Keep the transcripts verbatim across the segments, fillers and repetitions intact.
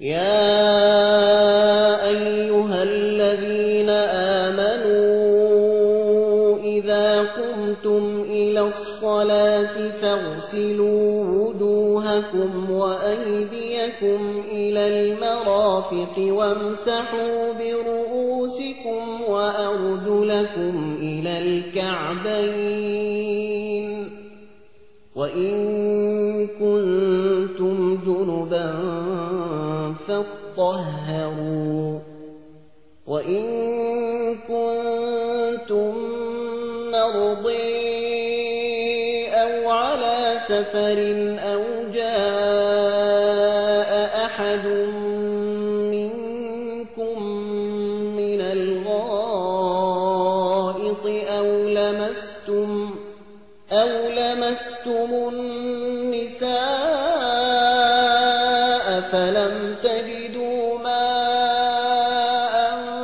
يا أيها الذين آمنوا إذا قمتم إلى الصلاة فاغسلوا وجوهكم وأيديكم إلى المرافق وامسحوا برؤوسكم وأرجلكم إلى الكعبين وإن كنتم جنبا فاطهروا وإن كنتم مرضى أو على سفر أو جاء أحد منكم من الغائط أو لمستم أو لمستم النساء فلم تجدوا ماء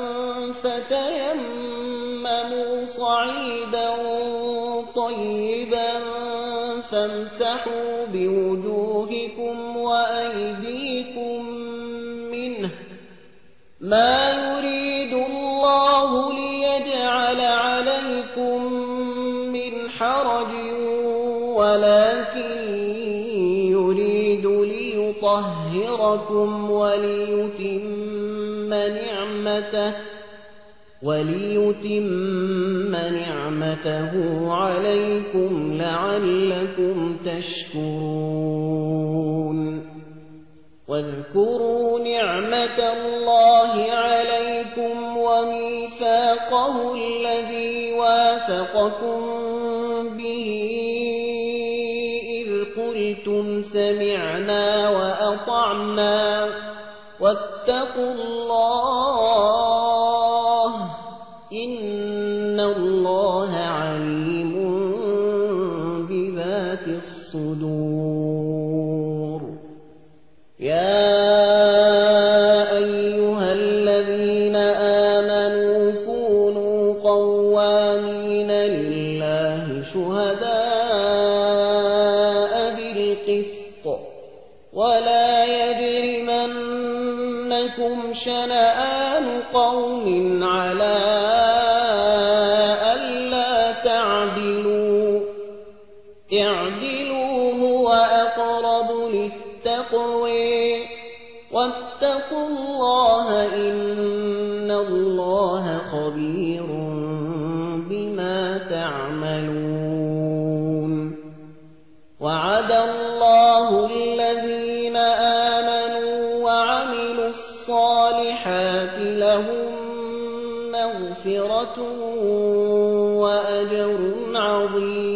فتيمموا صعيدا طيبا فامسحوا بوجوهكم وأيديكم منه ما يريد الله ليجعل عليكم من حرج ولكن يريد ليطهركم وليتم نعمته وليتم نعمته عليكم لعلكم تشكرون واذكروا نعمة الله عليكم وميثاقه الذي واثقكم به إذ قلتم سمعنا وأطعنا واتقوا الله إن الله عليم بذات الصدور يا أيها الذين آمنوا كونوا قوامين لله شهداء بالقسط ولا يجرمنكم شنآن قوم على ألا تعدلوا اعدلوا هو أقرب للتقوى واتقوا الله إن الله خبير بما تعملون وعد الله الذين آمنوا وعملوا الصالحات لهم مغفرة وأجر عظيم